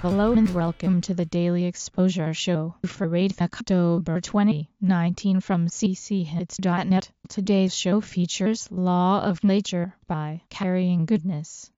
Hello and welcome to the Daily Exposure Show for October 2019 from cchits.net. Today's show features Law of Nature by Carrying Goodness.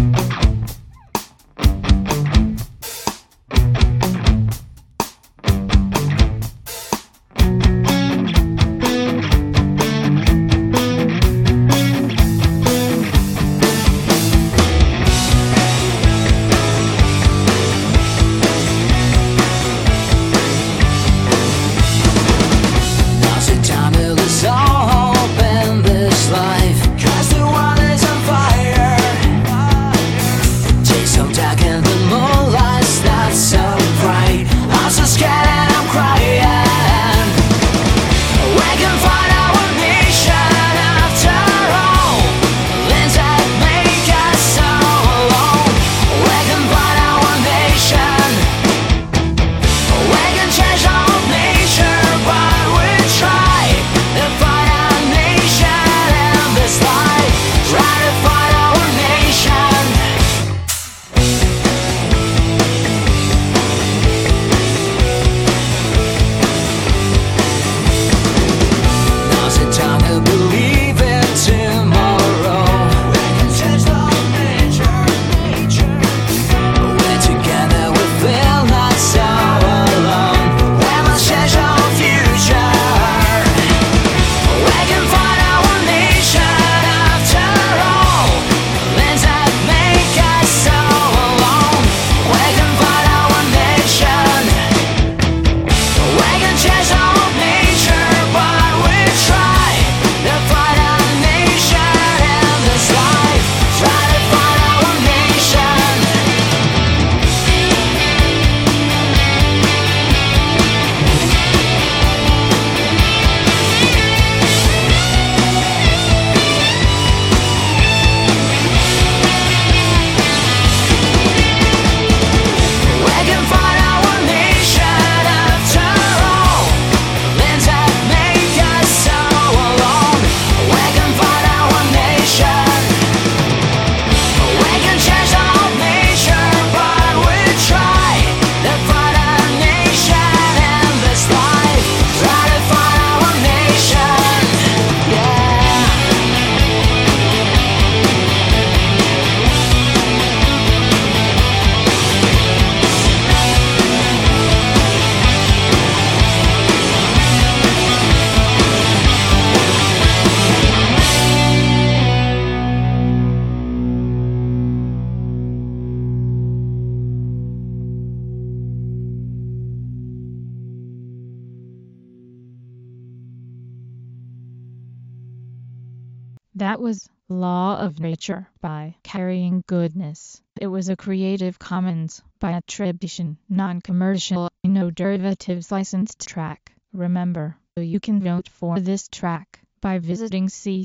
That was Law of Nature by Carrying Goodness. It was a Creative Commons by attribution, non-commercial, no derivatives licensed track. Remember, you can vote for this track by visiting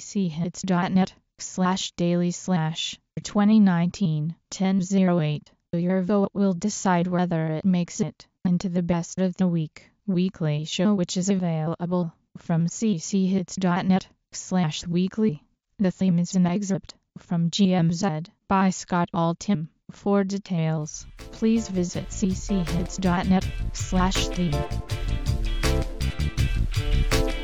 cchits.net/daily/2019-1008. Your vote will decide whether it makes it into the Best of the Week weekly show, which is available from cchits.net/weekly. The theme is an excerpt from GMZ by Scott Altham. For details, please visit cchits.net/theme.